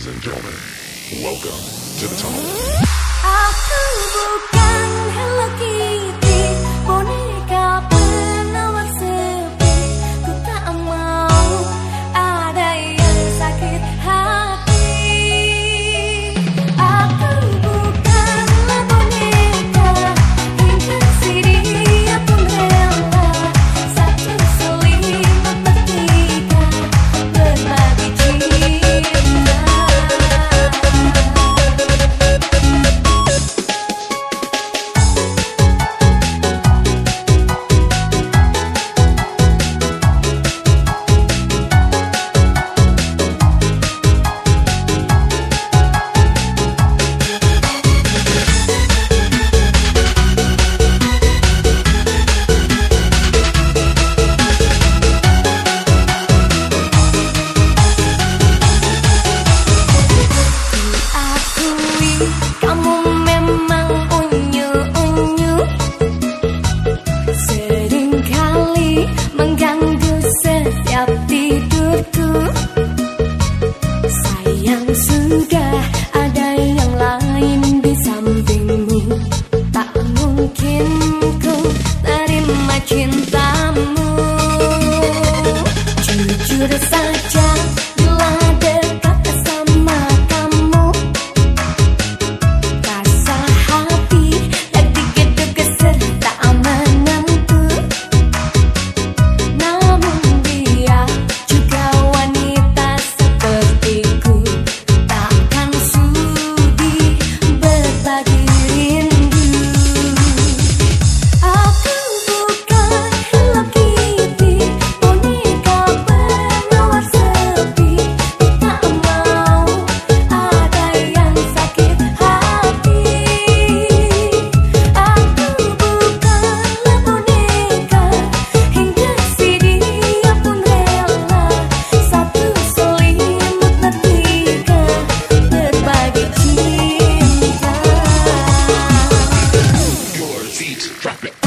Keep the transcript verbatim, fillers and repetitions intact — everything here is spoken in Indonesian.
Ladies and gentlemen, welcome to the tunnel. Aku bukan Hello Kitty, boneka penawar sepi. Ku tak mau ada yang sakit hati. Aku bukanlah boneka, hingga si dia pun rela. Satu selimut bertiga, berbagi cinta. Kamu memang unyu-unyu, seringkali mengganggu setiap tidurku. Sayang, sudah ada yang lain di sampingmu. Tak mungkin ku terima cintamu. Jujur saja, bila dekat sama kamu, rasa hati detik-detik serta menentu. Namun dia juga wanita sepertiku, takkan sudi berbagi rindu. Aku bukan Hello Kitty, boneka penawar sepi. Ku tak mau ada yang sakit hati. Aku bukanlah boneka, hingga si dia pun rela. Satu selimut bertiga, berbagi cinta. Your feet, drop it.